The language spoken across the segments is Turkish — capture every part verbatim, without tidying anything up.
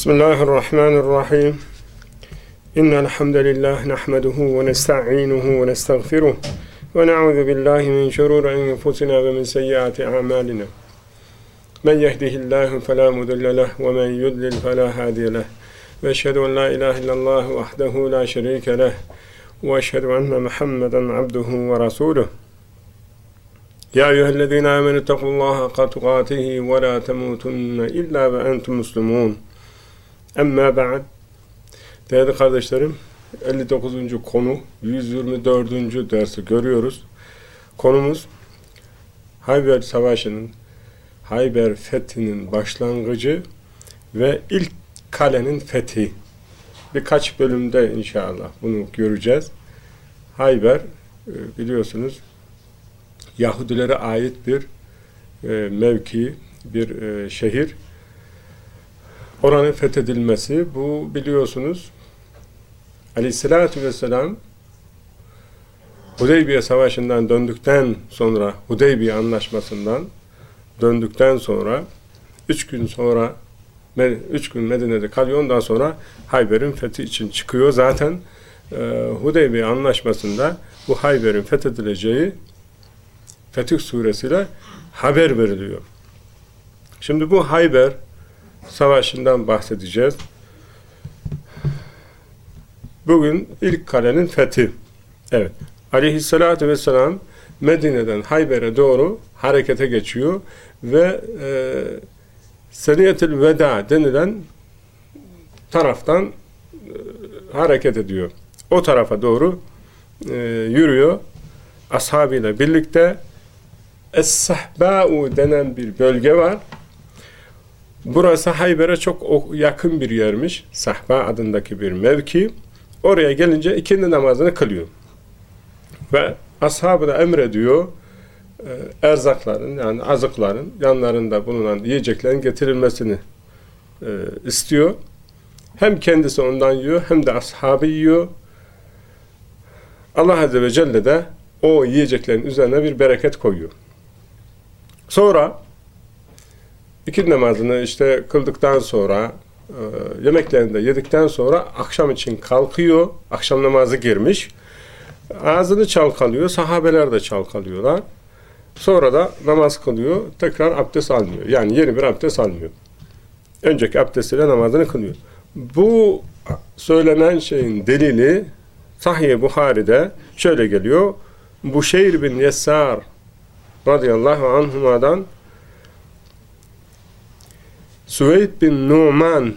Bismillahirrahmanirrahim. İnnel hamdelellahi nahmeduhu ve nestainuhu ve nestağfiruh ve na'udzu billahi min şururi enfusina ve min seyyiati a'malina. Men yehdihillahu fela mudille lehu ve men yudlil fela hadiye lehu. Ve eşhedü en la ilahe illallah vahdehu la şerike lehu ve eşhedü enne Muhammeden abduhu ve resuluh. Ya eyyühellezine amenu ittakullaha hakka tukatihi ve la temutunne illa ve entum muslimun. Emmâ ba'd. Değerli kardeşlerim, elli dokuzuncu konu, yüz yirmi dördüncü dersi görüyoruz. Konumuz Hayber Savaşı'nın, Hayber fethinin başlangıcı ve ilk kalenin fethi. Birkaç bölümde inşallah bunu göreceğiz. Hayber, biliyorsunuz, Yahudilere ait bir e, mevki, bir e, şehir. Oranın fethedilmesi, bu biliyorsunuz Aleyhisselatü Vesselam Hudeybiye Savaşı'ndan döndükten sonra, Hudeybiye Anlaşması'ndan döndükten sonra üç gün sonra üç gün Medine'de kalıyor. Ondan sonra Hayber'in fethi için çıkıyor. Zaten e, Hudeybiye Anlaşması'nda bu Hayber'in fethedileceği Fetih Suresi'yle haber veriliyor. Şimdi bu Hayber Savaşı'ndan bahsedeceğiz. Bugün ilk kalenin fethi. Evet. Aleyhissalatü vesselam Medine'den Hayber'e doğru harekete geçiyor ve e, Seniyetül Veda denilen taraftan e, hareket ediyor. O tarafa doğru e, yürüyor. Ashabıyla birlikte Es-Sahba'u denen bir bölge var. Burası Hayber'e çok yakın bir yermiş. Sahba adındaki bir mevki. Oraya gelince ikindi namazını kılıyor. Ve ashabı da emrediyor, erzakların, yani azıkların yanlarında bulunan yiyeceklerin getirilmesini e, istiyor. Hem kendisi ondan yiyor, hem de ashabı yiyor. Allah Azze ve Celle de o yiyeceklerin üzerine bir bereket koyuyor. Sonra İkindi namazını işte kıldıktan sonra, e, yemeklerini de yedikten sonra akşam için kalkıyor. Akşam namazı girmiş. Ağzını çalkalıyor. Sahabeler de çalkalıyorlar. Sonra da namaz kılıyor. Tekrar abdest almıyor. Yani yeni bir abdest almıyor. Önceki abdestiyle namazını kılıyor. Bu söylenen şeyin delili Sahih-i Buhari'de şöyle geliyor. Buşeyr bin Yessar radıyallahu anhuma'dan Süveyd bin Numan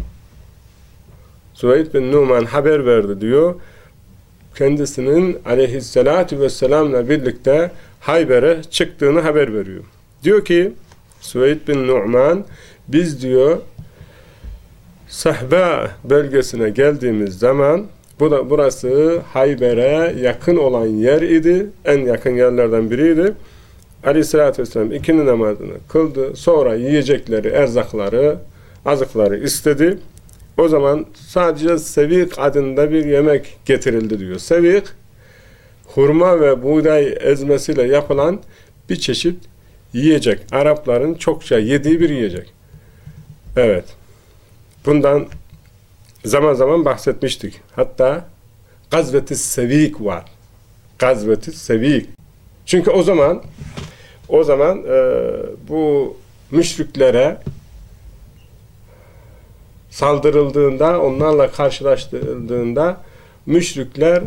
Süveyd bin Numan haber verdi diyor. Kendisinin aleyhissalatu vesselam'la birlikte Hayber'e çıktığını haber veriyor. Diyor ki Süveyd bin Numan, biz diyor Sahba bölgesine geldiğimiz zaman, bu da burası Hayber'e yakın olan yer idi. En yakın yerlerden biriydi. Aleyhissalatü vesselam ikindi namazını kıldı. Sonra yiyecekleri, erzakları, azıkları istedi. O zaman sadece sevik adında bir yemek getirildi diyor. Sevik, hurma ve buğday ezmesiyle yapılan bir çeşit yiyecek. Arapların çokça yediği bir yiyecek. Evet. Bundan zaman zaman bahsetmiştik. Hatta Gazvet-i Sevik var. Gazvet-i Sevik. Çünkü o zaman o zaman e, bu müşriklere saldırıldığında, onlarla karşılaştırıldığında müşrikler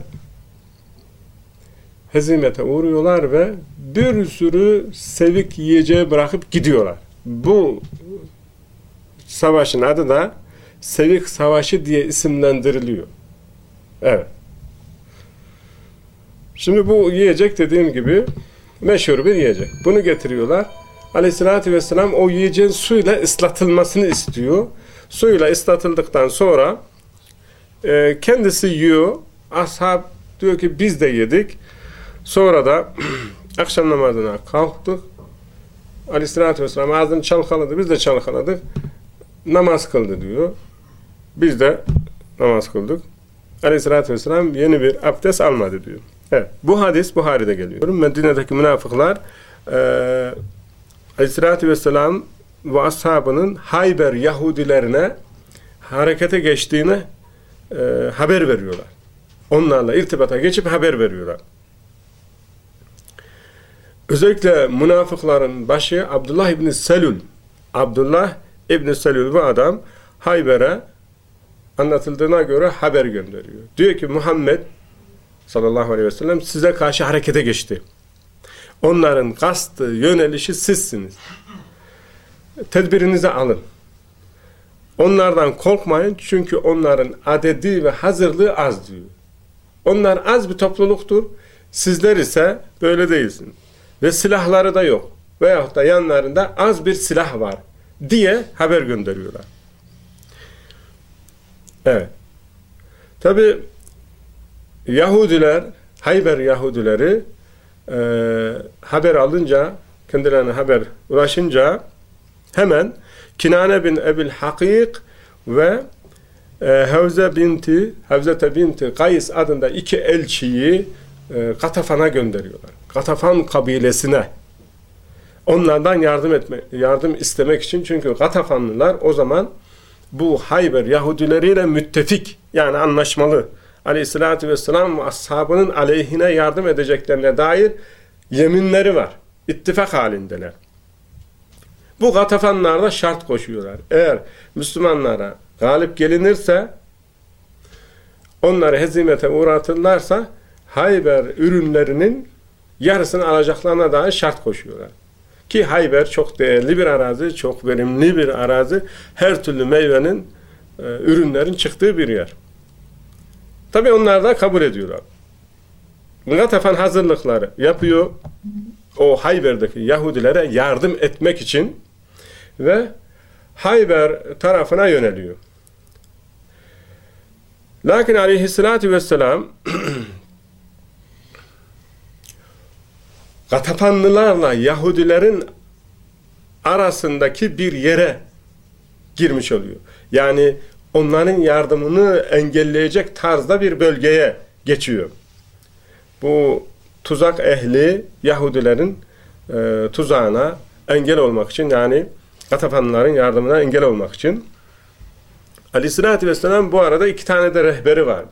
hezimete uğruyorlar ve bir sürü sevik yiyeceği bırakıp gidiyorlar. Bu savaşın adı da Sevik Savaşı diye isimlendiriliyor. Evet. Şimdi bu yiyecek dediğim gibi meşhur bir yiyecek. Bunu getiriyorlar. Aleyhissalatü vesselam o yiyeceğin suyla ıslatılmasını istiyor. Suyla ıslatıldıktan sonra e, kendisi yiyor. Ashab diyor ki biz de yedik. Sonra da akşam namazına kalktık. Aleyhissalatü vesselam ağzını çalkaladı. Biz de çalkaladık. Namaz kıldı diyor. Biz de namaz kıldık. Aleyhissalatü vesselam yeni bir abdest almadı diyor. Evet. Bu hadis Buhari'de geliyor. Medine'deki münafıklar e, Aleyhissalatü vesselam ve ashabının Hayber Yahudilerine harekete geçtiğini e, haber veriyorlar. Onlarla irtibata geçip haber veriyorlar. Özellikle münafıkların başı Abdullah İbni Selül. Abdullah İbni Selül bu adam Hayber'e anlatıldığına göre haber gönderiyor. Diyor ki Muhammed sallallahu aleyhi ve sellem size karşı harekete geçti. Onların kastı, yönelişi sizsiniz. Tedbirinizi alın. Onlardan korkmayın çünkü onların adedi ve hazırlığı az diyor. Onlar az bir topluluktur. Sizler ise böyle değilsiniz. Ve silahları da yok. Veyahut da yanlarında az bir silah var diye haber gönderiyorlar. Evet. Tabi Yahudiler, Hayber Yahudileri e, haber alınca, kendilerine haber ulaşınca hemen Kinane bin Ebil Hakik ve e, Havze binti Havzete binti Kays adında iki elçiyi e, Gatafan'a gönderiyorlar. Gatafan kabilesine. Onlardan yardım etme, yardım istemek için, çünkü Gatafanlılar o zaman bu Hayber Yahudileriyle müttefik, yani anlaşmalı. Aleyhissalatü vesselam ve ashabının aleyhine yardım edeceklerine dair yeminleri var. İttifak halindeler. Bu Gatafanlar da şart koşuyorlar. Eğer Müslümanlara galip gelinirse, onları hezimete uğratırlarsa Hayber ürünlerinin yarısını alacaklarına dair şart koşuyorlar. Ki Hayber çok değerli bir arazi, çok verimli bir arazi. Her türlü meyvenin, e, ürünlerin çıktığı bir yer. Tabi onlar da kabul ediyorlar. Gatafan hazırlıkları yapıyor. O Hayber'deki Yahudilere yardım etmek için ve Hayber tarafına yöneliyor. Lakin aleyhissalatü vesselam Gatafanlılarla Yahudilerin arasındaki bir yere girmiş oluyor. Yani onların yardımını engelleyecek tarzda bir bölgeye geçiyor. Bu tuzak ehli Yahudilerin e, tuzağına engel olmak için, yani Gatafanlıların yardımına engel olmak için. Aleyhissalatü vesselam bu arada iki tane de rehberi var.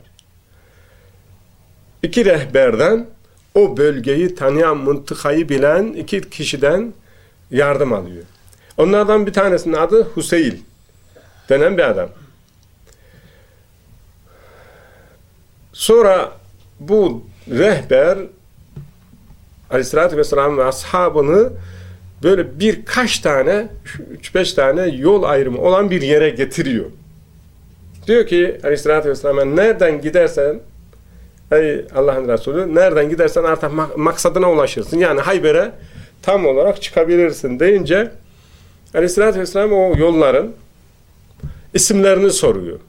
İki rehberden, o bölgeyi tanıyan, mıntıkayı bilen iki kişiden yardım alıyor. Onlardan bir tanesinin adı Huseyl denen bir adam. Sonra bu rehber Aleyhisselatü Vesselam ve ashabını böyle birkaç tane, üç beş tane yol ayrımı olan bir yere getiriyor. Diyor ki Aleyhisselatü Vesselam'a, nereden gidersen, ey Allah'ın Resulü, nereden gidersen artık maksadına ulaşırsın. Yani Hayber'e tam olarak çıkabilirsin deyince Aleyhisselatü Vesselam o yolların isimlerini soruyor.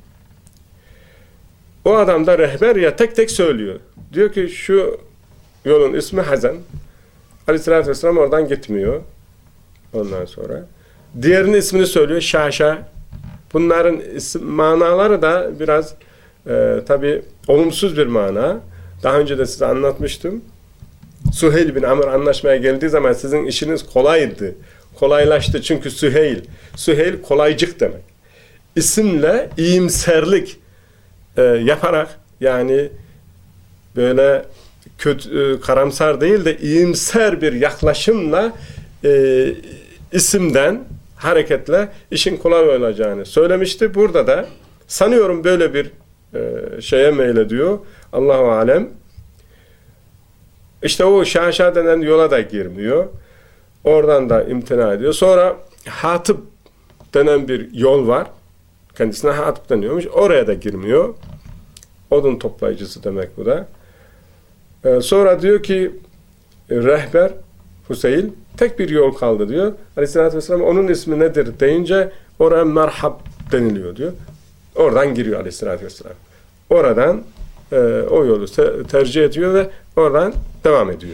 O adam da rehber ya tek tek söylüyor. Diyor ki şu yolun ismi Hazan. Aleyhisselatü Vesselam oradan gitmiyor. Ondan sonra diğerinin ismini söylüyor, Şaşa. Bunların isim, manaları da biraz e, tabi olumsuz bir mana. Daha önce de size anlatmıştım. Süheyl bin Amr anlaşmaya geldiği zaman sizin işiniz kolaydı. Kolaylaştı çünkü Süheyl. Süheyl kolaycık demek. İsimle iyimserlik e, yaparak, yani böyle kötü, e, karamsar değil de iyimser bir yaklaşımla e, isimden hareketle işin kolay olacağını söylemişti. Burada da sanıyorum böyle bir e, şeye meylediyor. Allahu alem. İşte o Şaşa denen yola da girmiyor. Oradan da imtina ediyor. Sonra Hatip denen bir yol var. Kendisine Hatip deniyormuş. Oraya da girmiyor. Odun toplayıcısı demek bu da. Ee, sonra diyor ki rehber Huseyl, tek bir yol kaldı diyor. Aleyhisselatü Vesselam onun ismi nedir deyince oraya merhab deniliyor diyor. Oradan giriyor Aleyhisselatü Vesselam. Oradan e, o yolu te- tercih ediyor ve oradan devam ediyor.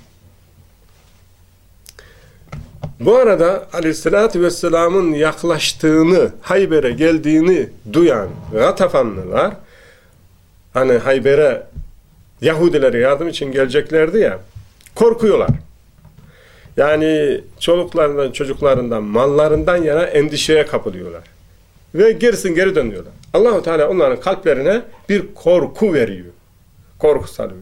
Bu arada Aleyhisselatü Vesselam'ın yaklaştığını, Hayber'e geldiğini duyan Gatafanlılar, hani Hayber'e Yahudilere yardım için geleceklerdi ya, korkuyorlar. Yani çoluklarından, çocuklarından, mallarından yana endişeye kapılıyorlar. ve gerisin geri dönüyorlar. Allah-u Teala onların kalplerine bir korku veriyor. Korku salıyor.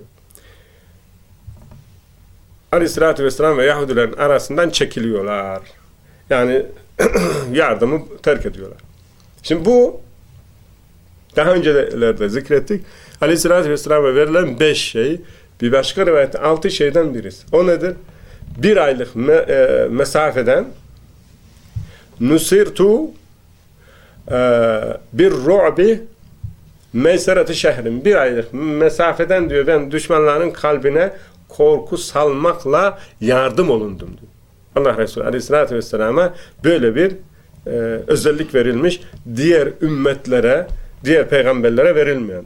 Aleyhisselatü Vesselam ve Yahudilerin arasından çekiliyorlar. Yani yardımı terk ediyorlar. Şimdi bu daha öncelerde zikrettik. Aleyhisselatü Vesselam'a verilen beş şey, bir başka rivayette altı şeyden birisi. O nedir? Bir aylık me e, mesafeden nusirtu e, bir ru'bi meysereti şehrin, bir aylık mesafeden diyor ben düşmanların kalbine korku salmakla yardım olundum diyor. Allah Resulü Aleyhisselatü Vesselam'a böyle bir e, özellik verilmiş, diğer ümmetlere, diğer peygamberlere verilmeyen.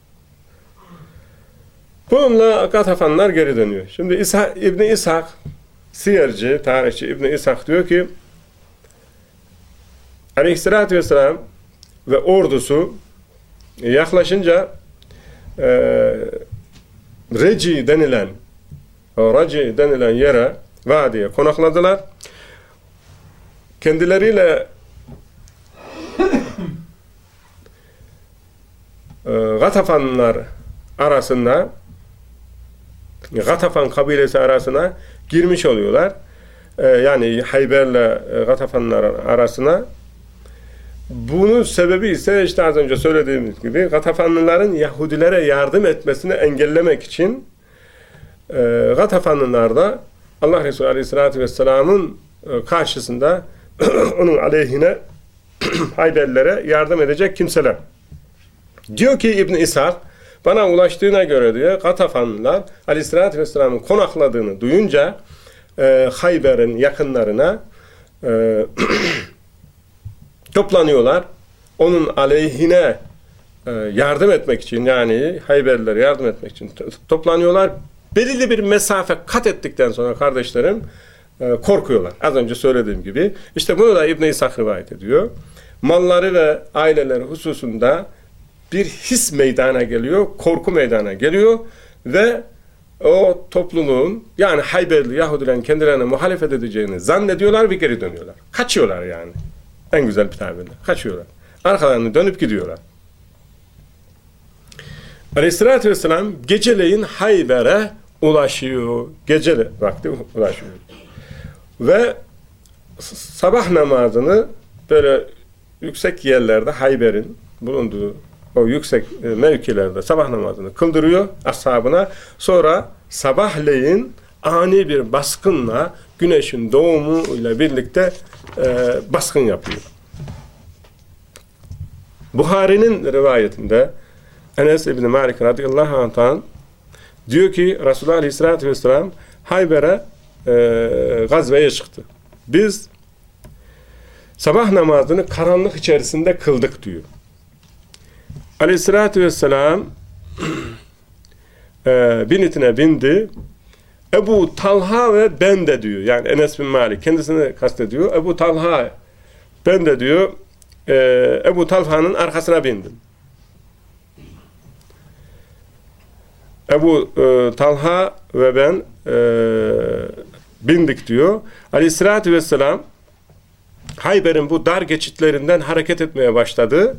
Bununla Gatafanlar geri dönüyor. Şimdi İsa, İbn-i İshak, siyerci, tarihçi İbn-i İshak diyor ki Aleyhisselatü Vesselam ve ordusu yaklaşınca e, Reci denilen Reci denilen yere, vadiye konakladılar. Kendileriyle e, Gatafanlar arasında, Gatafan kabilesi arasına girmiş oluyorlar. Ee, yani Hayber'le e, Gatafanlar arasına. Bunun sebebi ise işte az önce söylediğimiz gibi Gatafanlıların Yahudilere yardım etmesini engellemek için e, Gatafanlılar da Allah Resulü Aleyhisselatü Vesselam'ın e, karşısında onun aleyhine Hayberlilere yardım edecek kimseler. Diyor ki İbn İshak, bana ulaştığına göre diyor, Gatafanlılar Aleyhisselatü Vesselam'ın konakladığını duyunca e, Hayber'in yakınlarına e, toplanıyorlar. Onun aleyhine e, yardım etmek için, yani Hayberlilere yardım etmek için toplanıyorlar. Belirli bir mesafe kat ettikten sonra kardeşlerim e, korkuyorlar. Az önce söylediğim gibi. İşte bunu da İbn-i İshak rivayet ediyor. Malları ve aileleri hususunda bir his meydana geliyor, korku meydana geliyor ve o topluluğun, yani Hayberli Yahudilerin kendilerine muhalefet edeceğini zannediyorlar ve geri dönüyorlar. Kaçıyorlar yani. En güzel bir tabirle. Kaçıyorlar. Arkalarını dönüp gidiyorlar. Aleyhissalatü vesselam geceleyin Hayber'e ulaşıyor. Gecele vakti ulaşıyor. Ve sabah namazını böyle yüksek yerlerde, Hayber'in bulunduğu o yüksek mevkilerde sabah namazını kıldırıyor ashabına. Sonra sabahleyin ani bir baskınla, güneşin doğumu ile birlikte e, baskın yapıyor. Buhari'nin rivayetinde Enes İbni Malik radıyallahu anh'tan diyor ki Resulullah Aleyhisselatü Vesselam Hayber'e e, gazveye çıktı. Biz sabah namazını karanlık içerisinde kıldık diyor. Aleyhissalatü vesselam e, binitine bindi. Ebu Talha ve ben de diyor. Yani Enes bin Malik kendisini kastediyor. Ebu Talha ben de diyor e, Ebu Talha'nın arkasına bindim. Ebu e, Talha ve ben e, bindik diyor. Aleyhissalatü vesselam Hayber'in bu dar geçitlerinden hareket etmeye başladı.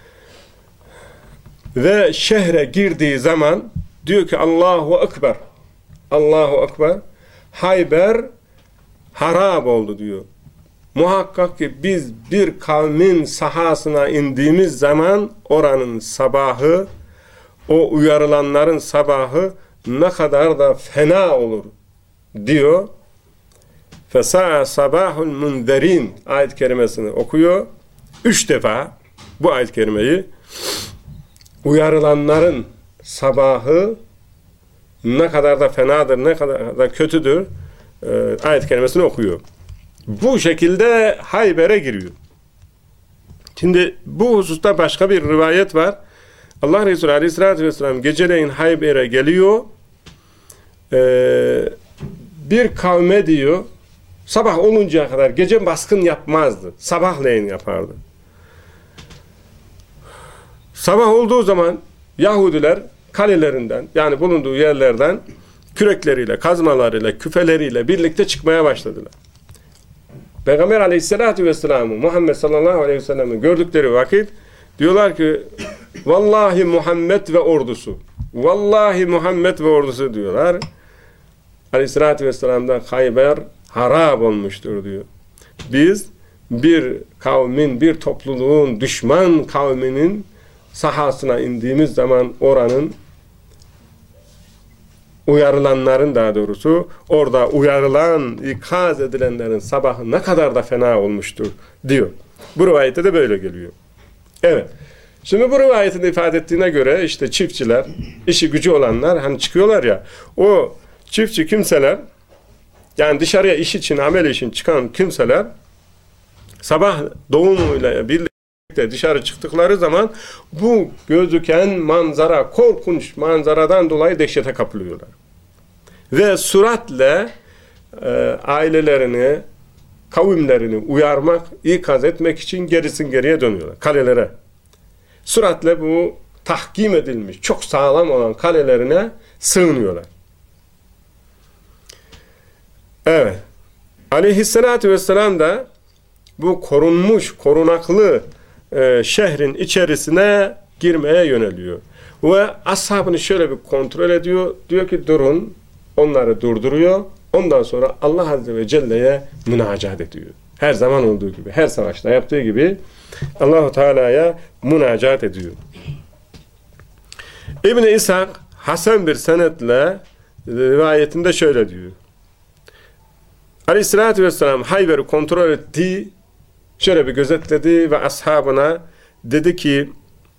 Ve şehre girdiği zaman diyor ki Allahu Ekber, Allahu Ekber, Hayber harap oldu diyor. Muhakkak ki biz bir kavmin sahasına indiğimiz zaman oranın sabahı, o uyarılanların sabahı ne kadar da fena olur diyor. Fesa'a sabahul munzerin ayet-i kerimesini okuyor. Üç defa bu ayet-i kerimeyi, uyarılanların sabahı ne kadar da fenadır, ne kadar da kötüdür e, ayet-i kerimesini okuyor. Bu şekilde Hayber'e giriyor. Şimdi bu hususta başka bir rivayet var. Allah Resulü Aleyhisselatü Vesselam geceleyin Hayber'e geliyor. E, bir kavme diyor sabah oluncaya kadar gece baskın yapmazdı. Sabahleyin yapardı. Sabah olduğu zaman Yahudiler kalelerinden, yani bulunduğu yerlerden kürekleriyle, kazmalarıyla, küfeleriyle birlikte çıkmaya başladılar. Peygamber aleyhissalatü vesselam'ı, Muhammed sallallahu aleyhi ve sellem'i gördükleri vakit diyorlar ki vallahi Muhammed ve ordusu. Vallahi Muhammed ve ordusu diyorlar. Aleyhissalatü vesselam'dan Hayber harap olmuştur diyor. Biz bir kavmin, bir topluluğun, düşman kavminin sahasına indiğimiz zaman oranın uyarılanların, daha doğrusu orada uyarılan, ikaz edilenlerin sabahı ne kadar da fena olmuştur diyor. Bu rivayette de böyle geliyor. Evet. Şimdi bu rivayetin ifade ettiğine göre işte çiftçiler, işi gücü olanlar hani çıkıyorlar ya, o çiftçi kimseler, yani dışarıya iş için, amel için çıkan kimseler sabah doğumuyla birlikte dışarı çıktıkları zaman bu gözüken manzara, korkunç manzaradan dolayı dehşete kapılıyorlar. Ve süratle e, ailelerini, kavimlerini uyarmak, ikaz etmek için gerisin geriye dönüyorlar kalelere. Süratle bu tahkim edilmiş, çok sağlam olan kalelerine sığınıyorlar. Evet. Aleyhissalatü vesselam da bu korunmuş, korunaklı e, şehrin içerisine girmeye yöneliyor. Ve ashabını şöyle bir kontrol ediyor. Diyor ki durun. Onları durduruyor. Ondan sonra Allah Azze ve Celle'ye münacat ediyor. Her zaman olduğu gibi, her savaşta yaptığı gibi Allah-u Teala'ya münacat ediyor. İbn-i İshak hasen bir senetle rivayetinde şöyle diyor. Aleyhissalatü vesselam Hayber'i kontrol etti, şöyle bir gözetledi ve ashabına dedi ki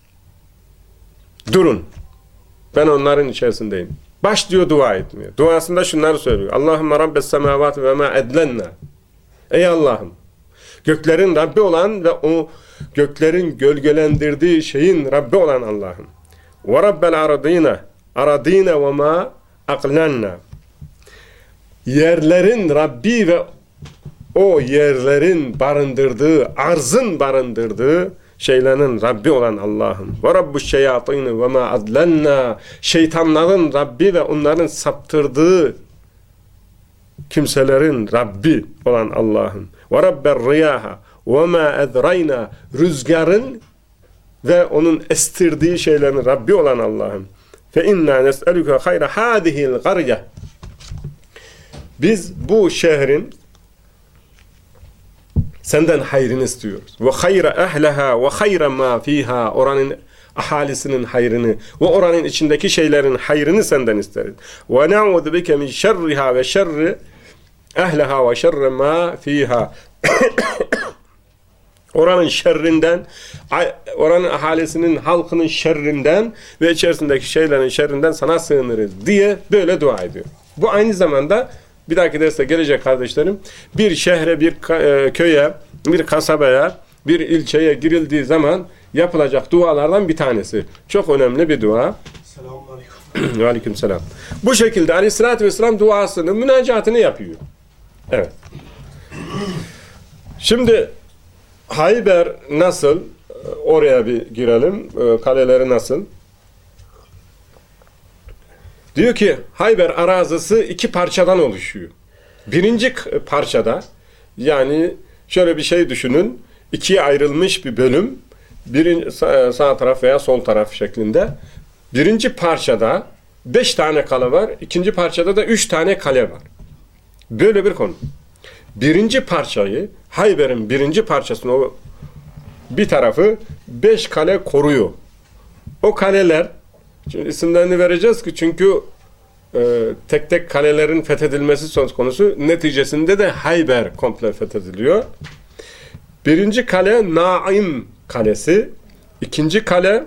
durun, ben onların içerisindeyim. Başlıyor dua etmeye. Duasında şunları söylüyor. Allahümme Rabbes semavati ve ma edlenna. Ey Allah'ım, göklerin Rabbi olan ve o göklerin gölgelendirdiği şeyin Rabbi olan Allah'ım. Ve Rabbel aradina, aradina ve ma aklanna. Yerlerin Rabbi ve o yerlerin barındırdığı, arzın barındırdığı şeylerin Rabbi olan Allah'ım. Ve Rabbuş şeyatîni ve ma adlenna. Şeytanların Rabbi ve onların saptırdığı kimselerin Rabbi olan Allah'ım. Ve Rabber riyaha ve ma ezrayna. Rüzgarın ve onun estirdiği şeylerin Rabbi olan Allah'ım. Fe inna nes'eluke hayra hadihil qarya. Biz bu şehrin senden hayrını istiyoruz. Ve hayra ehleha ve hayra ma fiha. Oranın ahalisinin hayrını ve oranın içindeki şeylerin hayrını senden isteriz. Ve na'udhu bike min şerriha ve şerri ehleha ve şerri ma fiha. Oranın şerrinden, oranın ahalisinin, halkının şerrinden ve içerisindeki şeylerin şerrinden sana sığınırız diye böyle dua ediyor. Bu aynı zamanda bir dahaki derste gelecek kardeşlerim, bir şehre, bir köye, bir kasabaya, bir ilçeye girildiği zaman yapılacak dualardan bir tanesi. Çok önemli bir dua. Selamünaleyküm. Aleykümselam. Bu şekilde Aleyhisselatü Vesselam duasını, münacatını yapıyor. Evet. Şimdi Hayber nasıl? Oraya bir girelim. Kaleleri nasıl? Diyor ki Hayber arazisi iki parçadan oluşuyor. Birinci parçada, yani şöyle bir şey düşünün, ikiye ayrılmış bir bölüm, birinci, sağ taraf veya sol taraf şeklinde. Birinci parçada beş tane kale var, ikinci parçada da üç tane kale var. Böyle bir konu. Birinci parçayı, Hayber'in birinci parçasını, o bir tarafı beş kale koruyor. O kaleler, şimdi isimlerini vereceğiz ki çünkü e, tek tek kalelerin fethedilmesi söz konusu. Neticesinde de Hayber komple fethediliyor. Birinci kale Naim kalesi. İkinci kale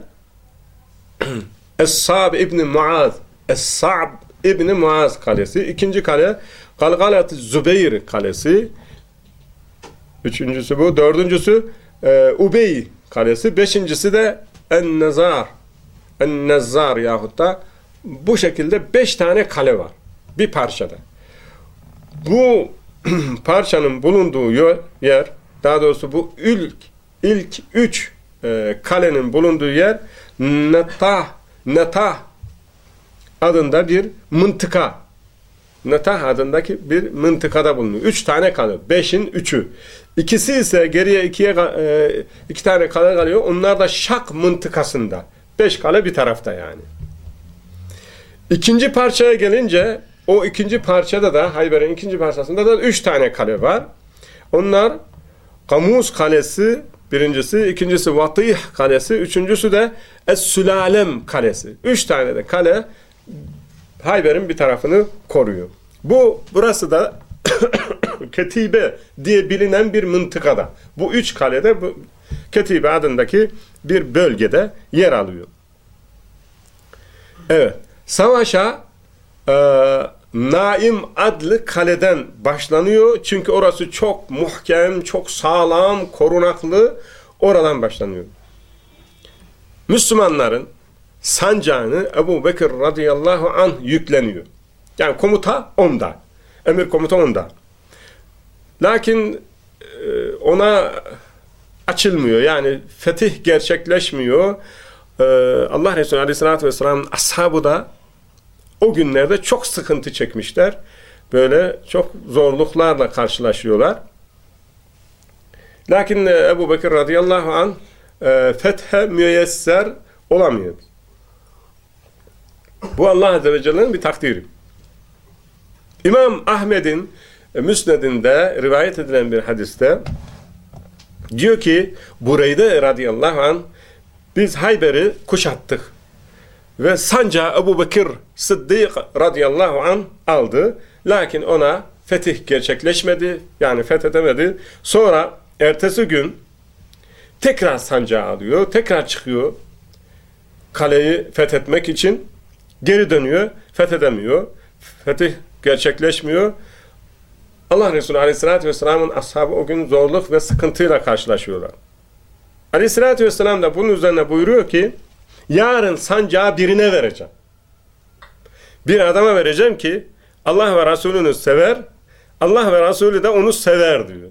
Es-Sa'b İbni Muaz. Es-Sa'b İbni Muaz kalesi. İkinci kale Galgalat-ı Zübeyir kalesi. Üçüncüsü bu. Dördüncüsü e, Ubey kalesi. Beşincisi de En-Nezar. En-Nezzar yahut da bu şekilde beş tane kale var. Bir parçada. Bu parçanın bulunduğu yer, daha doğrusu bu ilk, ilk üç e, kalenin bulunduğu yer Netah, Netah adında bir mıntıka. Natah adındaki bir mıntıkada bulunuyor. Üç tane kale. Beşin üçü. İkisi ise geriye ikiye e, iki tane kale kalıyor. Onlar da Şak mıntıkasında. Beş kale bir tarafta yani. İkinci parçaya gelince o ikinci parçada da Hayber'in ikinci parçasında da üç tane kale var. Onlar Kamuz Kalesi birincisi, ikincisi Vatih Kalesi, üçüncüsü de Es-Sülalem Kalesi. Üç tane de kale Hayber'in bir tarafını koruyor. Bu burası da Ketibe diye bilinen bir mıntıkada. Bu üç kalede bu Ketibe adındaki bir bölgede yer alıyor. Evet. Savaşa e, Naim adlı kaleden başlanıyor. Çünkü orası çok muhkem, çok sağlam, korunaklı. Oradan başlanıyor. Müslümanların sancağını Ebu Bekir radıyallahu anh yükleniyor. Yani komuta onda. Emir komuta onda. Lakin e, ona açılmıyor. Yani fetih gerçekleşmiyor. E, Allah Resulü aleyhissalatü vesselam'ın ashabı da o günlerde çok sıkıntı çekmişler. Böyle çok zorluklarla karşılaşıyorlar. Lakin Ebu Bekir radıyallahu anh e, fethe müyesser olamıyor. Bu Allah Azze ve Celle'nin bir takdiri. İmam Ahmed'in e, Müsned'inde rivayet edilen bir hadiste diyor ki Bureyde radıyallahu anh biz Hayber'i kuşattık ve sancağı Ebu Bekir Sıddık radıyallahu anh aldı. Lakin ona fetih gerçekleşmedi. Yani fethedemedi. Sonra ertesi gün tekrar sancağı alıyor. Tekrar çıkıyor. Kaleyi fethetmek için geri dönüyor. Fethedemiyor. Fetih gerçekleşmiyor. Allah Resulü aleyhissalatü vesselamın ashabı o gün zorluk ve sıkıntıyla karşılaşıyorlar. Aleyhissalatü vesselam da bunun üzerine buyuruyor ki yarın sancağı birine vereceğim. Bir adama vereceğim ki Allah ve Resulünü sever, Allah ve Resulü de onu sever diyor.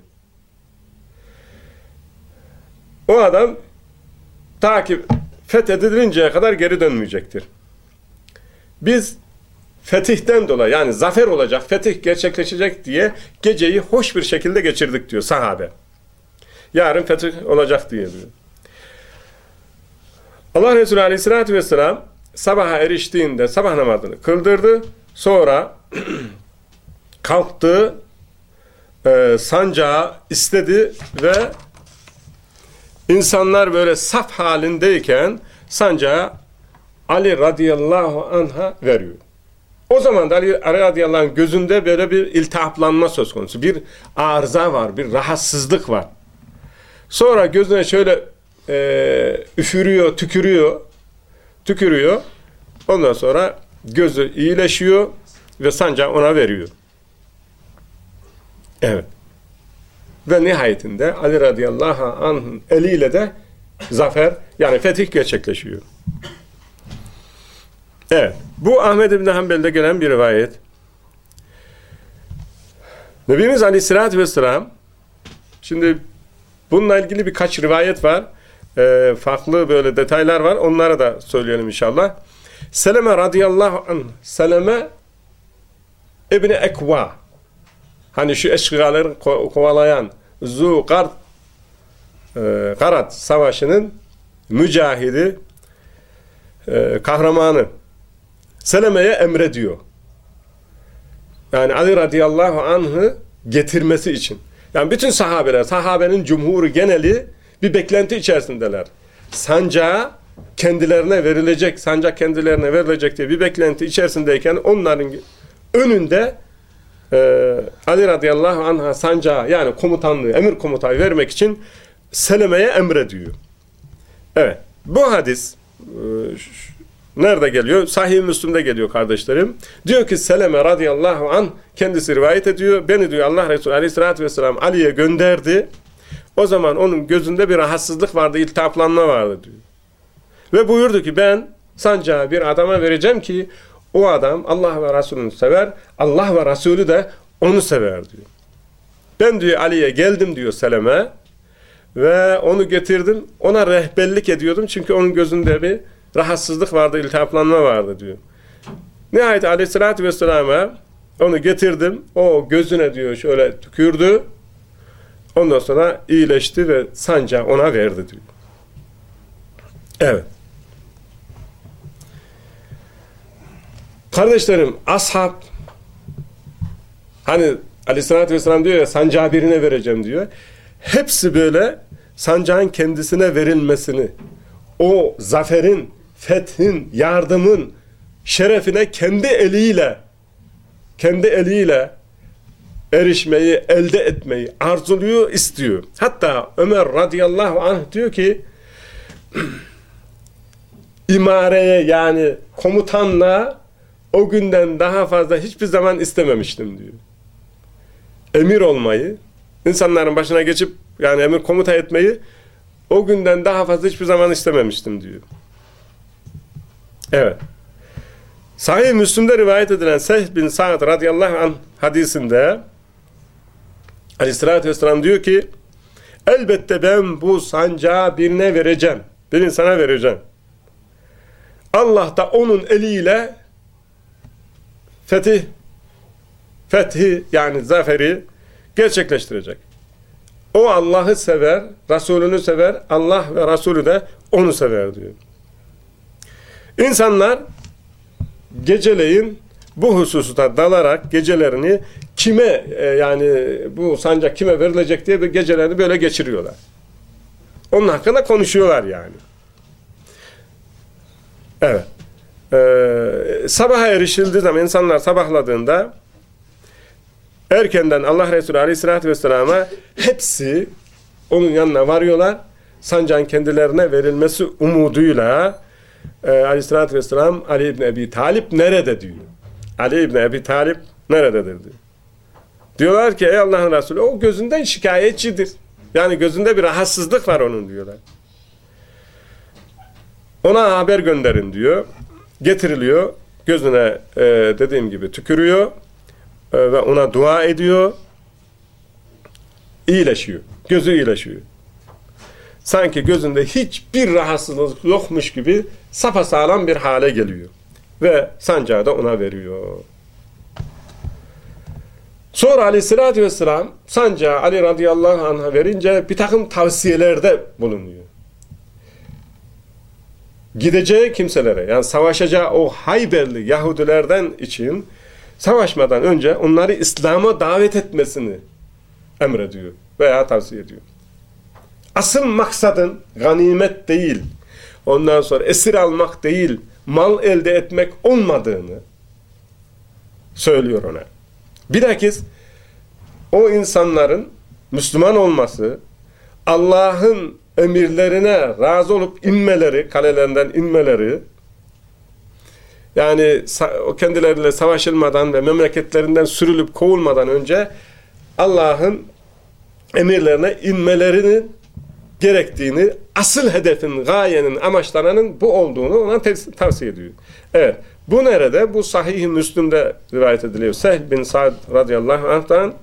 O adam ta ki fethedilinceye kadar geri dönmeyecektir. Biz fetihten dolayı yani zafer olacak, fetih gerçekleşecek diye geceyi hoş bir şekilde geçirdik diyor sahabe. Yarın fetih olacak diye diyor. Allah Resulü Aleyhisselatü Vesselam sabaha eriştiğinde sabah namazını kıldırdı. Sonra kalktı, e, sancağı istedi ve insanlar böyle saf halindeyken sancağı Ali radıyallahu anh'a veriyor. O zaman da Ali radıyallahu anh gözünde böyle bir iltihaplanma söz konusu. Bir arıza var, bir rahatsızlık var. Sonra gözüne şöyle e, üfürüyor, tükürüyor, tükürüyor. Ondan sonra gözü iyileşiyor ve sancağı ona veriyor. Evet. Ve nihayetinde Ali radıyallahu anh'ın eliyle de zafer yani fetih gerçekleşiyor. Evet. Bu Ahmed İbn Hanbel'de gelen bir rivayet. Nebimiz Aleyhisselatü Vesselam şimdi bununla ilgili birkaç rivayet var. E, farklı böyle detaylar var. Onlara da söyleyelim inşallah. Seleme radıyallahu anh Seleme İbni Ekva hani şu eşkıyaları ko- kovalayan Zu Gard e, Garat savaşının mücahidi e, kahramanı Seleme'ye emrediyor. Yani Ali radıyallahu anh'ı getirmesi için. Yani bütün sahabeler, sahabenin cumhuru geneli bir beklenti içerisindeler. Sancağı kendilerine verilecek, sancak kendilerine verilecek diye bir beklenti içerisindeyken onların önünde e, Ali radıyallahu anh'a sancağı yani komutanlığı, emir komutanı vermek için Seleme'ye emrediyor. Evet. Bu hadis e, nerede geliyor? Sahih-i Müslim'de geliyor kardeşlerim. Diyor ki Seleme radıyallahu anh kendisi rivayet ediyor. Beni diyor Allah Resulü aleyhissalatü vesselam Ali'ye gönderdi. O zaman onun gözünde bir rahatsızlık vardı, iltihaplanma vardı diyor. Ve buyurdu ki ben sancağı bir adama vereceğim ki o adam Allah ve Resulü'nü sever, Allah ve Resulü de onu sever diyor. Ben diyor Ali'ye geldim diyor Seleme ve onu getirdim. Ona rehberlik ediyordum çünkü onun gözünde bir rahatsızlık vardı, iltihaplanma vardı diyor. Nihayet aleyhissalatü vesselam'a Onu getirdim. O gözüne diyor şöyle tükürdü. Ondan sonra iyileşti ve sancağı ona verdi diyor. Evet. Kardeşlerim, ashab hani Aleyhisselatü Vesselam diyor ya, sancağı birine vereceğim diyor. Hepsi böyle sancağın kendisine verilmesini, o zaferin, fethin, yardımın şerefine kendi eliyle kendi eliyle erişmeyi, elde etmeyi arzuluyor, istiyor. Hatta Ömer radıyallahu anh diyor ki imareye, yani komutanla o günden daha fazla hiçbir zaman istememiştim diyor. Emir olmayı, insanların başına geçip yani emir komuta etmeyi o günden daha fazla hiçbir zaman istememiştim diyor. Evet. Sahih Müslim'de rivayet edilen Sehl bin Sa'd radıyallahu anh hadisinde Aleyhisselatü Vesselam diyor ki, elbette ben bu sancağı birine vereceğim. Bir insana vereceğim. Allah da onun eliyle fetih, fethi yani zaferi gerçekleştirecek. O Allah'ı sever, Resulünü sever, Allah ve Resulü de onu sever diyor. İnsanlar geceleyin bu hususta dalarak gecelerini kime e, yani bu sancak kime verilecek diye bir gecelerini böyle geçiriyorlar. Onun hakkında konuşuyorlar yani. Evet. Ee, sabaha erişildiği zaman insanlar sabahladığında erkenden Allah Resulü Aleyhisselatü Vesselam'a hepsi onun yanına varıyorlar. Sancağın kendilerine verilmesi umuduyla e, Aleyhisselatü Vesselam Ali İbni Ebi Talip nerede diyor. Ali İbni Ebi Talip nerededir diyor. Diyorlar ki ey Allah'ın Resulü, o gözünden şikayetçidir. Yani gözünde bir rahatsızlık var onun diyorlar. Ona haber gönderin diyor. Getiriliyor. Gözüne e, dediğim gibi tükürüyor e, ve ona dua ediyor. İyileşiyor. Gözü iyileşiyor. Sanki gözünde hiçbir rahatsızlık yokmuş gibi sapasağlam bir hale geliyor. Ve sancağı da ona veriyor. Sonra Aleyhisselatü Vesselam sancağı Ali radıyallahu anh'a verince bir takım tavsiyelerde bulunuyor. Gideceği kimselere, yani savaşacağı o Hayberli Yahudilerden için savaşmadan önce onları İslam'a davet etmesini emrediyor veya tavsiye ediyor. Asıl maksadın ganimet değil, ondan sonra esir almak değil, mal elde etmek olmadığını söylüyor ona. Bilakis o insanların Müslüman olması, Allah'ın emirlerine razı olup inmeleri, kalelerinden inmeleri, yani o kendileriyle savaşılmadan ve memleketlerinden sürülüp kovulmadan önce Allah'ın emirlerine inmelerinin gerektiğini, asıl hedefin, gayenin, amaçlananın bu olduğunu ona tavsiye ediyor. Evet. Bu nerede? Bu Sahih-i Müslim'de rivayet ediliyor. Sehl bin Sa'd radıyallahu anh'tan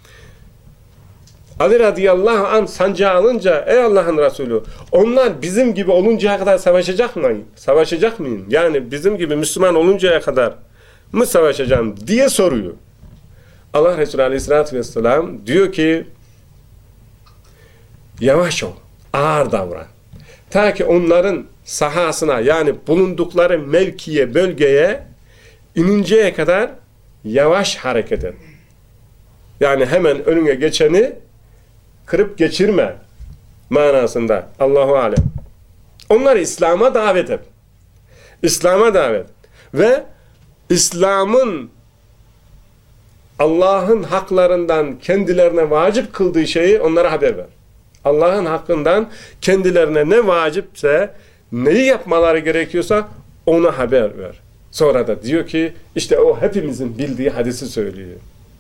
Ali radıyallahu anh sancağı alınca ey Allah'ın Resulü, onlar bizim gibi oluncaya kadar savaşacak mıyım? Savaşacak mıyım? Yani bizim gibi Müslüman oluncaya kadar mı savaşacağım diye soruyor. Allah Resulü aleyhissalatü vesselam diyor ki yavaş ol, ağır davran. Ta ki onların sahasına, yani bulundukları mevkiye, bölgeye ininceye kadar yavaş hareket et. Yani hemen önüne geçeni kırıp geçirme manasında. Allahu alem. Onları İslam'a davet et. İslam'a davet. Ve İslam'ın Allah'ın haklarından kendilerine vacip kıldığı şeyi onlara haber ver. Allah'ın hakkından kendilerine ne vacipse, neyi yapmaları gerekiyorsa ona haber ver. Sonra da diyor ki işte o hepimizin bildiği hadisi söylüyor.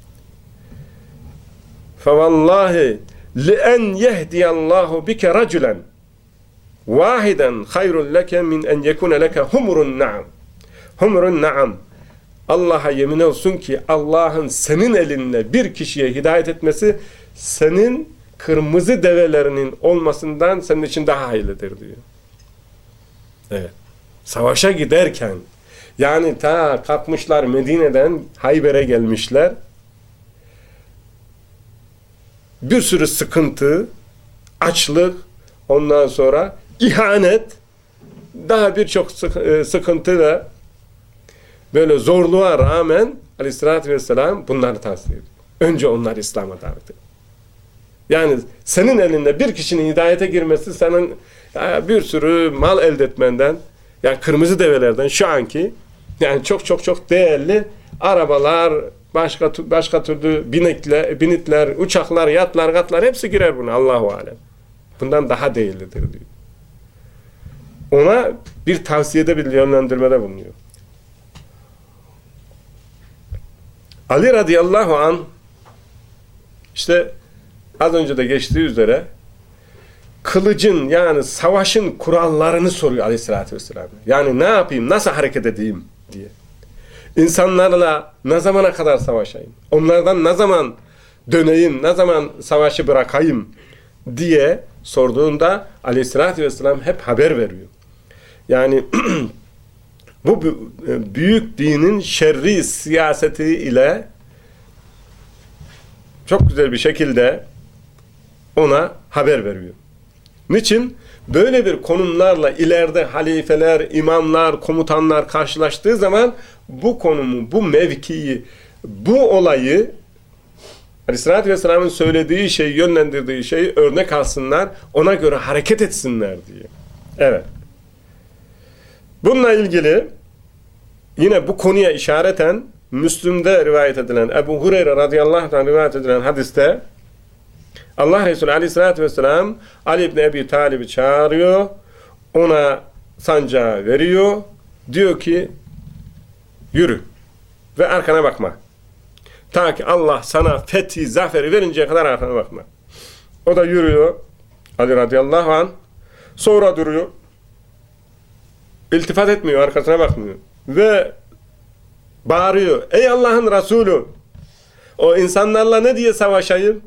فَوَاللّٰهِ لِأَنْ يَهْدِيَ اللّٰهُ بِكَ رَجُلًا وَاحِدًا خَيْرٌ لَكَ مِنْ اَنْ يَكُونَ لَكَ هُمْرٌ نَعَمٌ Humrun naam. Allah'a yemin olsun ki Allah'ın senin elinle bir kişiye hidayet etmesi senin kırmızı develerinin olmasından senin için daha hayırlıdır diyor. Evet. Savaşa giderken Yani ta kalkmışlar Medine'den Hayber'e gelmişler. Bir sürü sıkıntı, açlık, ondan sonra ihanet, daha birçok sıkıntı da böyle zorluğa rağmen Aleyhisselatü Vesselam bunları tavsiye ediyor. Önce onlar İslam'a davet ediyor. Yani senin elinde bir kişinin hidayete girmesi senin bir sürü mal elde etmenden, yani kırmızı develerden şu anki yani çok çok çok değerli arabalar, başka başka türlü binekler, binitler, uçaklar, yatlar, katlar hepsi girer buna, Allahu alem. Bundan daha değerlidir diyor. Ona bir tavsiyede, bir yönlendirmede bulunuyor. Ali radıyallahu anh işte az önce de geçtiği üzere kılıcın, yani savaşın kurallarını soruyor Aleyhisselatü Vesselam. Yani ne yapayım, nasıl hareket edeyim diye. İnsanlarla ne zamana kadar savaşayım? Onlardan ne zaman döneyim? Ne zaman savaşı bırakayım? Diye sorduğunda Aleyhisselatü Vesselam hep haber veriyor. Yani bu büyük dinin şerri siyaseti ile çok güzel bir şekilde ona haber veriyor. Niçin? Böyle bir konumlarla ileride halifeler, imamlar, komutanlar karşılaştığı zaman bu konumu, bu mevkiyi, bu olayı Aleyhisselatü Vesselam'ın söylediği şey, yönlendirdiği şeyi örnek alsınlar, ona göre hareket etsinler diye. Evet. Bununla ilgili yine bu konuya işareten Müslüm'de rivayet edilen, Ebu Hureyre radıyallahu anh rivayet edilen hadiste Allah Resulü aleyhissalatü vesselam Ali İbni Ebi Talib'i çağırıyor, ona sancağı veriyor, diyor ki yürü ve arkana bakma. Ta ki Allah sana fethi, zaferi verinceye kadar arkana bakma. O da yürüyor, Ali radıyallahu anh, sonra duruyor, iltifat etmiyor, arkasına bakmıyor ve bağırıyor, ey Allah'ın Resulü, o insanlarla ne diye savaşayım?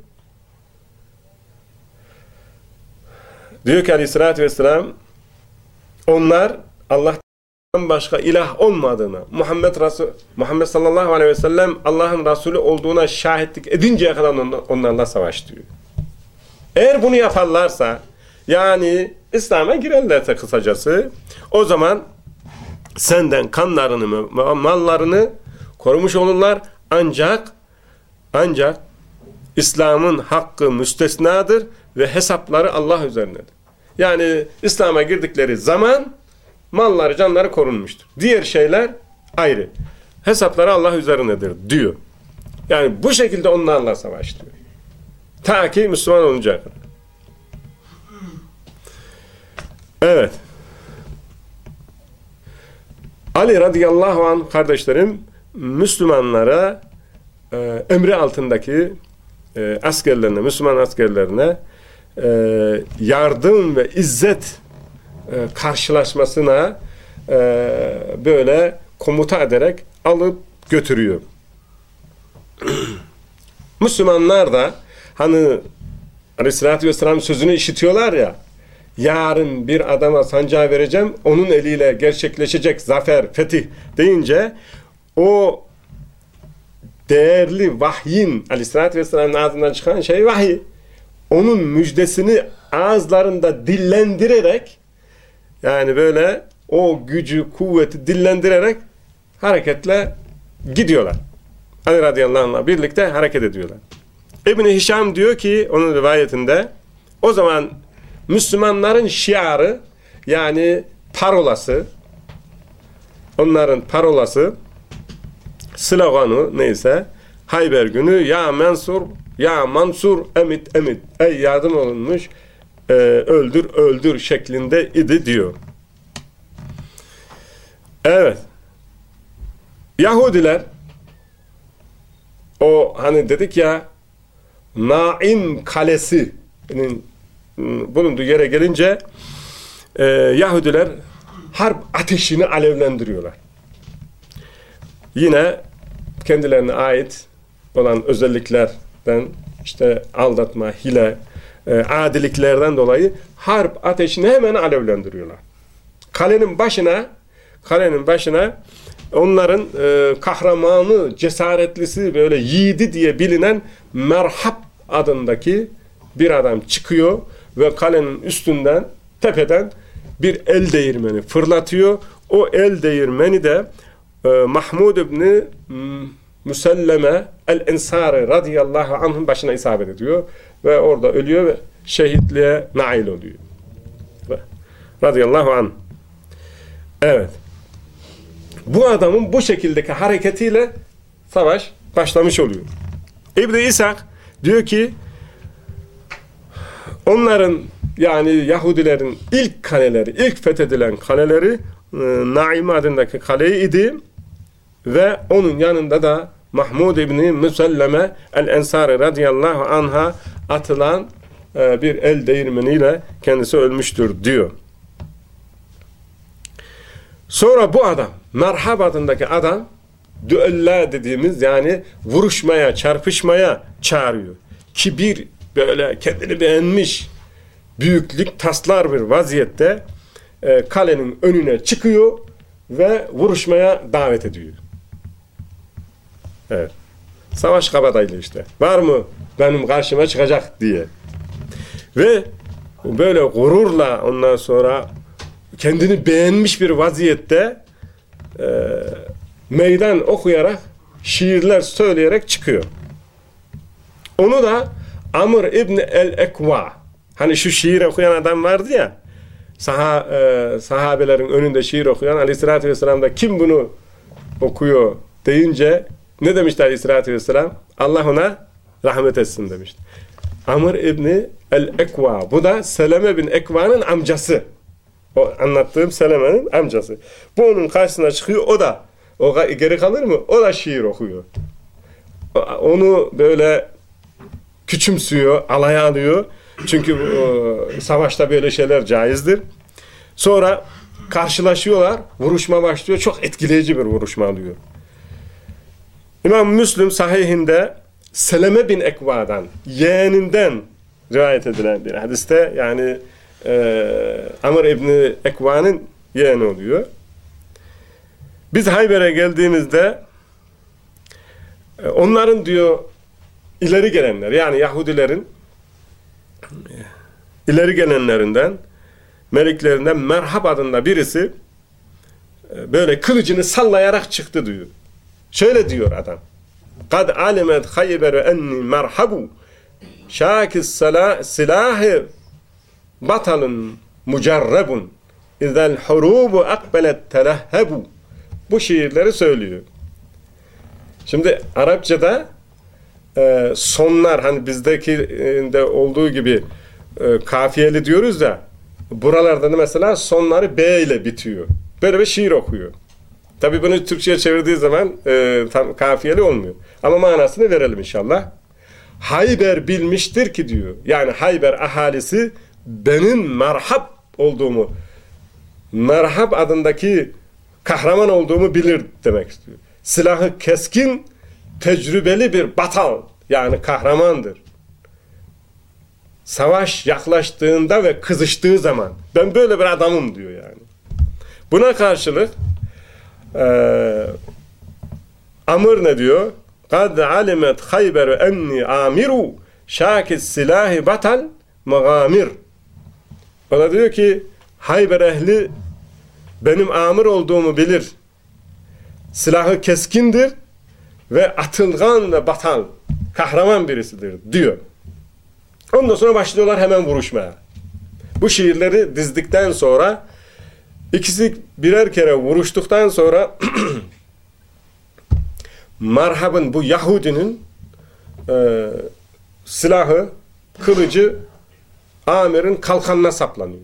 Diyor ki aleyhissalatü vesselam, onlar Allah'tan başka ilah olmadığına, Muhammed Resul, Muhammed sallallahu aleyhi ve sellem Allah'ın Resulü olduğuna şahitlik edinceye kadar onlarla savaş diyor. Eğer bunu yaparlarsa, yani İslam'a girerlerse kısacası, o zaman senden kanlarını, mallarını korumuş olurlar, ancak ancak İslam'ın hakkı müstesnadır ve hesapları Allah üzerinedir. Yani İslam'a girdikleri zaman malları, canları korunmuştur. Diğer şeyler ayrı. Hesapları Allah üzerinedir diyor. Yani bu şekilde onlarla savaş diyor. Ta ki Müslüman olacak. Evet. Ali radıyallahu anh kardeşlerim, Müslümanlara e, emri altındaki e, askerlerine, Müslüman askerlerine e, yardım ve izzet e, karşılaşmasına e, böyle komuta ederek alıp götürüyor. Müslümanlar da hani Aleyhisselatü Vesselam sözünü işitiyorlar ya, yarın bir adama sancağı vereceğim, onun eliyle gerçekleşecek zafer, fetih deyince o değerli vahyin, Aleyhisselatü Vesselam'ın ağzından çıkan şey vahiy, onun müjdesini ağızlarında dillendirerek, yani böyle o gücü, kuvveti dillendirerek hareketle gidiyorlar. Ali radıyallahu anh'la birlikte hareket ediyorlar. İbn-i Hişam diyor ki onun rivayetinde, o zaman Müslümanların şiarı, yani parolası, onların parolası, sloganı neyse, Hayber günü ya Mansur, ya Mansur emit emit, ey yardım olunmuş, e, öldür öldür şeklinde idi diyor. Evet. Yahudiler, o hani dedik ya, Naim kalesinin bulunduğu yere gelince e, Yahudiler harp ateşini alevlendiriyorlar. Yine kendilerine ait olan özelliklerden, işte aldatma, hile, e, adiliklerden dolayı harp ateşini hemen alevlendiriyorlar. Kalenin başına kalenin başına onların e, kahramanı, cesaretlisi, böyle yiğidi diye bilinen Merhab adındaki bir adam çıkıyor ve kalenin üstünden, tepeden bir el değirmeni fırlatıyor. O el değirmeni de e, Mahmud İbni Müselleme el-Ensari radıyallahu anh'ın başına isabet ediyor ve orada ölüyor ve şehitliğe nail oluyor. Radıyallahu anh. Evet. Bu adamın bu şekildeki hareketiyle savaş başlamış oluyor. İbn-i İshak diyor ki onların, yani Yahudilerin ilk kaleleri, ilk fethedilen kaleleri Naim adındaki kale idi ve onun yanında da Mahmud İbni Müselleme el-Ensari radıyallahu anh'a atılan bir el değirmeniyle kendisi ölmüştür diyor. Sonra bu adam, Merhab adındaki adam, düella dediğimiz, yani vuruşmaya, çarpışmaya çağırıyor. Kibir, böyle kendini beğenmiş, büyüklük taslar bir vaziyette e, kalenin önüne çıkıyor ve vuruşmaya davet ediyor. Evet. Savaş kabadayılı işte. Var mı benim karşıma çıkacak diye. Ve böyle gururla, ondan sonra kendini beğenmiş bir vaziyette e, meydan okuyarak, şiirler söyleyerek çıkıyor. Onu da Amr İbni el-Ekva, hani şu şiir okuyan adam vardı ya, saha, e, sahabelerin önünde şiir okuyan, aleyhissalatü vesselam da kim bunu okuyor deyince ne demişti aleyhissalatü vesselam? Allah ona rahmet etsin demişti. Amr İbni el-Ekva, bu da Seleme bin Ekva'nın amcası. O anlattığım Seleme'nin amcası. Bu onun karşısına çıkıyor, o da, o geri kalır mı? O da şiir okuyor. Onu böyle küçümsüyor, alaya alıyor. Çünkü e, savaşta böyle şeyler caizdir. Sonra karşılaşıyorlar, vuruşma başlıyor. Çok etkileyici bir vuruşma oluyor. İmam Müslim sahihinde Seleme bin Ekva'dan, yeğeninden rivayet edilen bir hadiste, yani e, Amr İbni Ekva'nın yeğeni oluyor. Biz Hayber'e geldiğimizde e, onların diyor ileri gelenler, yani Yahudilerin ileri gelenlerinden, meliklerinden Merhab adında birisi böyle kılıcını sallayarak çıktı diyor. Şöyle diyor adam: "Kad alimet Hayber enni merhabu şakis silahı batalın mucarrebun izel hurubu akbelet telehhebu." Bu şiirleri söylüyor. Şimdi Arapçada e, sonlar, hani bizdeki de olduğu gibi e, kafiyeli diyoruz da, buralarda da mesela sonları B ile bitiyor. Böyle bir şiir okuyor. Tabi bunu Türkçe'ye çevirdiği zaman e, tam kafiyeli olmuyor. Ama manasını verelim inşallah. Hayber bilmiştir ki diyor. Yani Hayber ahalisi benim Merhab olduğumu, Merhab adındaki kahraman olduğumu bilir demek istiyor. Silahı keskin, tecrübeli bir batal, yani kahramandır. Savaş yaklaştığında ve kızıştığı zaman ben böyle bir adamım diyor yani. Buna karşılık e, Amr ne diyor? "Kad alimet Hayber enni amiru şakis silahi batal magamir." O da diyor ki Hayber ehli benim amir olduğumu bilir. Silahı keskindir ve atılgan ve batal, kahraman birisidir diyor. Ondan sonra başlıyorlar hemen vuruşmaya. Bu şiirleri dizdikten sonra, ikisi birer kere vuruştuktan sonra Merhab'ın, bu Yahudinin e, silahı, kılıcı Amir'in kalkanına saplanıyor.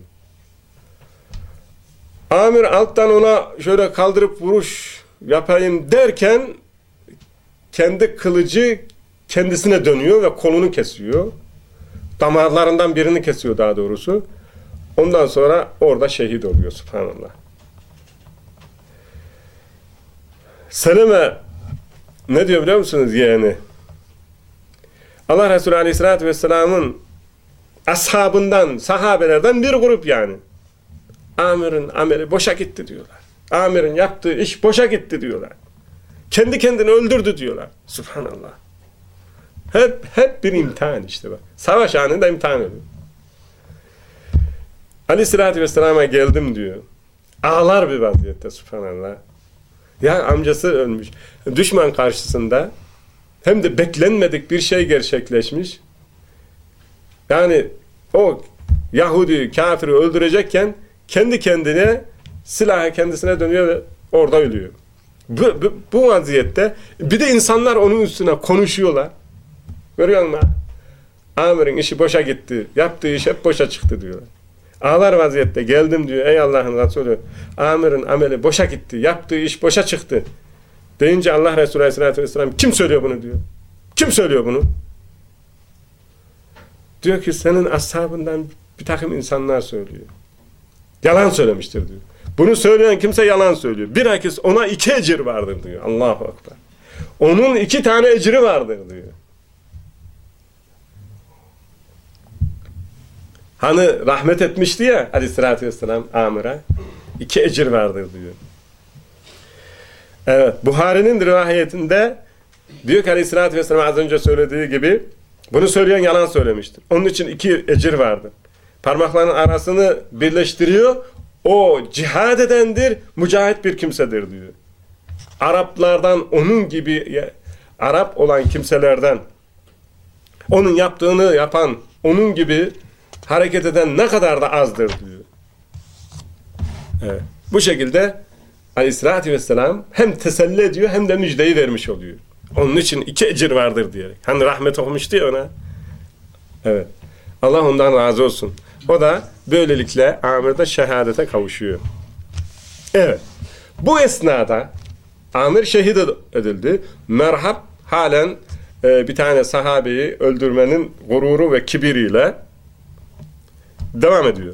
Amir alttan ona şöyle kaldırıp vuruş yapayım derken kendi kılıcı kendisine dönüyor ve kolunu kesiyor. Damarlarından birini kesiyor daha doğrusu. Ondan sonra orada şehit oluyor, subhanallah. Seleme ne diyor biliyor musunuz yeğeni? Allah Resulü Aleyhisselatü Vesselam'ın ashabından, sahabelerden bir grup yani. Amir'in ameli boşa gitti diyorlar. Amir'in yaptığı iş boşa gitti diyorlar. Kendi kendini öldürdü diyorlar. Subhanallah. Hep hep bir imtihan işte bak. Savaş anında imtihan ediyor. Aleyhissalatü vesselam'a geldim diyor. Ağlar bir vaziyette subhanallah. Ya amcası ölmüş. Düşman karşısında hem de beklenmedik bir şey gerçekleşmiş. Yani o Yahudi kafiri öldürecekken kendi kendine silahı kendisine dönüyor ve orada ölüyor. Bu, bu, bu vaziyette bir de insanlar onun üstüne konuşuyorlar. Görüyor musun? Amir'in işi boşa gitti. Yaptığı iş hep boşa çıktı diyorlar. Ağlar vaziyette geldim diyor. Ey Allah'ın Resulü, Amir'in ameli boşa gitti. Yaptığı iş boşa çıktı. Deyince Allah Resulü Aleyhisselatü Vesselam kim söylüyor bunu diyor. Kim söylüyor bunu? Diyor ki senin ashabından bir takım insanlar söylüyor. Yalan söylemiştir diyor. Bunu söyleyen kimse yalan söylüyor. Bilakis ona iki ecir vardır diyor. Allahu Ekber. Onun iki tane ecri vardır diyor. Hani rahmet etmişti ya Aleyhisselatü Vesselam Amir'e. İki ecir vardır diyor. Evet. Buhari'nin rivayetinde diyor ki Aleyhisselatü Vesselam az önce söylediği gibi bunu söyleyen yalan söylemiştir. Onun için iki ecir vardır. Parmaklarının arasını birleştiriyor. O cihad edendir, mücahit bir kimsedir diyor. Araplardan onun gibi Arap olan kimselerden onun yaptığını yapan, onun gibi hareket eden ne kadar da azdır diyor. Evet. Bu şekilde Aleyhisselatü Vesselam hem teselli ediyor hem de müjdeyi vermiş oluyor. Onun için iki ecir vardır diyerek. Hani rahmet okumuştu ya ona. Evet. Allah ondan razı olsun. O da böylelikle Amir'de şehadete kavuşuyor. Evet. Bu esnada Amir şehit edildi. Merhab halen e, bir tane sahabeyi öldürmenin gururu ve kibiriyle devam ediyor.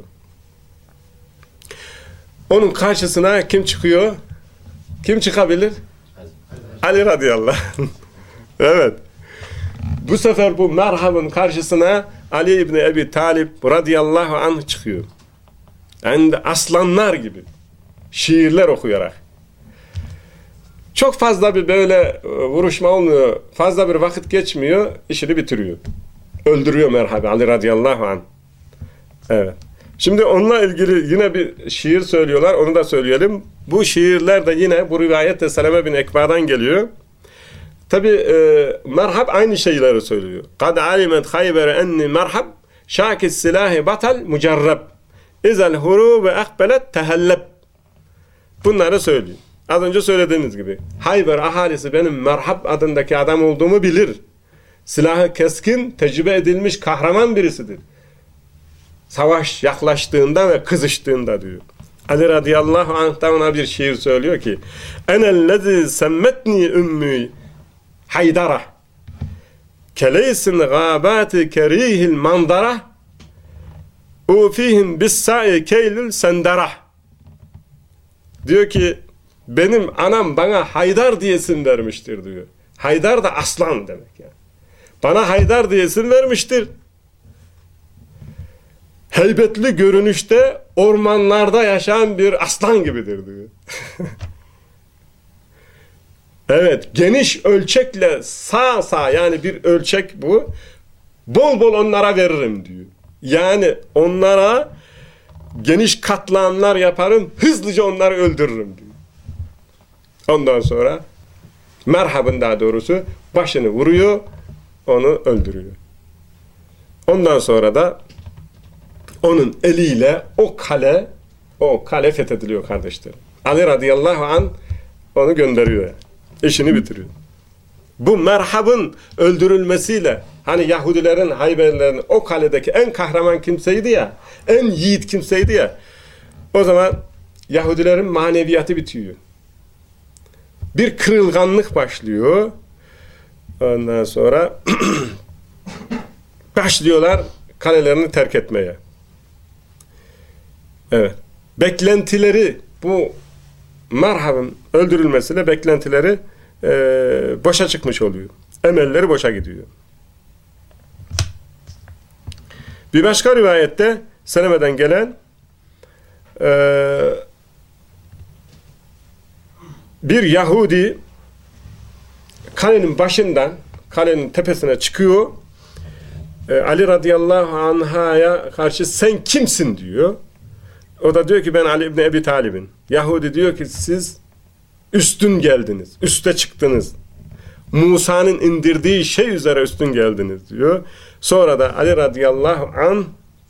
Onun karşısına kim çıkıyor? Kim çıkabilir? Ali radıyallahu anh. Evet. Bu sefer bu Merhab'ın karşısına Ali İbni Ebi Talib radıyallahu anh çıkıyor. Yani aslanlar gibi. Şiirler okuyarak. Çok fazla bir böyle vuruşma olmuyor. Fazla bir vakit geçmiyor. İşini bitiriyor. Öldürüyor Merhab'ı Ali radıyallahu anh. Evet. Şimdi onunla ilgili yine bir şiir söylüyorlar. Onu da söyleyelim. Bu şiirler de yine bu rivayette Seleme bin Ekba'dan geliyor. Tabi e, Merhab aynı şeyleri söylüyor. Kad alimet haybere enni merhab şakis silahi batal mucarrab izel huru ve akbelet tehelleb. Bunları söylüyor. Az önce söylediğiniz gibi. Hayber ahalisi benim Merhab adındaki adam olduğumu bilir. Silahı keskin, tecrübe edilmiş kahraman birisidir. Savaş yaklaştığında ve kızıştığında diyor. Ali radıyallahu anh da ona bir şiir söylüyor ki enellezi semmetni ümmü haydara keleysin gâbâti kerîhil mandara ufihim bis-sa'i keylül sendara. Diyor ki benim anam bana Haydar diye isim vermiştir diyor. Haydar da aslan demek yani. Bana Haydar diye isim vermiştir. Heybetli görünüşte ormanlarda yaşayan bir aslan gibidir diyor. Evet, geniş ölçekle sağ sağ yani bir ölçek bu. Bol bol onlara veririm diyor. Yani onlara geniş katliamlar yaparım, hızlıca onları öldürürüm diyor. Ondan sonra Merhab'ın daha doğrusu başını vuruyor, onu öldürüyor. Ondan sonra da onun eliyle o kale o kale fethediliyor kardeşlerim. Ali radıyallahu anh onu gönderiyor. İşini bitiriyor. Bu Merhab'ın öldürülmesiyle hani Yahudilerin, Hayberlerin o kaledeki en kahraman kimseydi ya, en yiğit kimseydi ya, o zaman Yahudilerin maneviyatı bitiyor. Bir kırılganlık başlıyor. Ondan sonra başlıyorlar kalelerini terk etmeye. Evet. Beklentileri bu Merhab'ın öldürülmesiyle beklentileri e, boşa çıkmış oluyor. Emelleri boşa gidiyor. Bir başka rivayette Seleme'den gelen e, bir Yahudi kalenin başından, kalenin tepesine çıkıyor. E, Ali radıyallahu anh'a karşı sen kimsin diyor. O da diyor ki ben Ali İbni Ebi Talib'in. Yahudi diyor ki siz üstün geldiniz, üste çıktınız. Musa'nın indirdiği şey üzere üstün geldiniz diyor. Sonra da Ali radıyallahu anh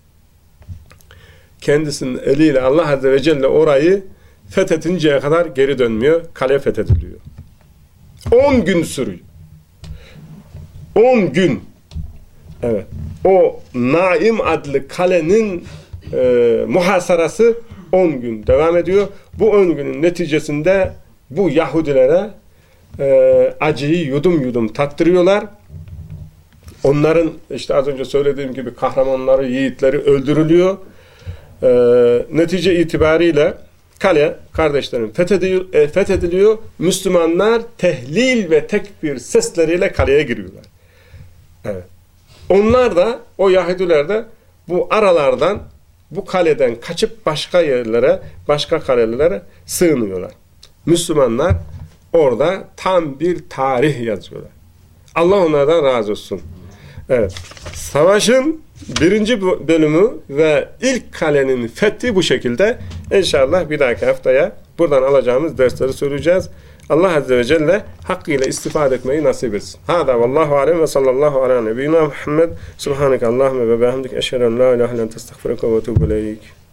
kendisinin eliyle Allah azze ve celle orayı fethedinceye kadar geri dönmüyor. Kale fethediliyor. On gün sürüyor. On gün. Evet. O Naim adlı kalenin e, muhasarası on gün devam ediyor. Bu on günün neticesinde bu Yahudilere e, acıyı yudum yudum tattırıyorlar. Onların işte az önce söylediğim gibi kahramanları, yiğitleri öldürülüyor. E, netice itibariyle kale kardeşlerim fethediliyor, e, fethediliyor. Müslümanlar tehlil ve tekbir sesleriyle kaleye giriyorlar. Evet. Onlar da, o Yahudiler de bu aralardan, bu kaleden kaçıp başka yerlere, başka kalelere sığınıyorlar. Müslümanlar orada tam bir tarih yazıyorlar. Allah onlardan razı olsun. Evet. Savaşın birinci bölümü ve ilk kalenin fethi bu şekilde. İnşallah bir dahaki haftaya buradan alacağımız dersleri söyleyeceğiz. Allah azze ve celle hakkıyla istifade etmeyi nasip etsin. Hâdâ vallahu alem ve sallallahu ala nebiyyina Muhammed. Subhaneke Allahümme ve bihamdik eşhedü en la ilahe illen estağfiruke ve etûbü ileyk.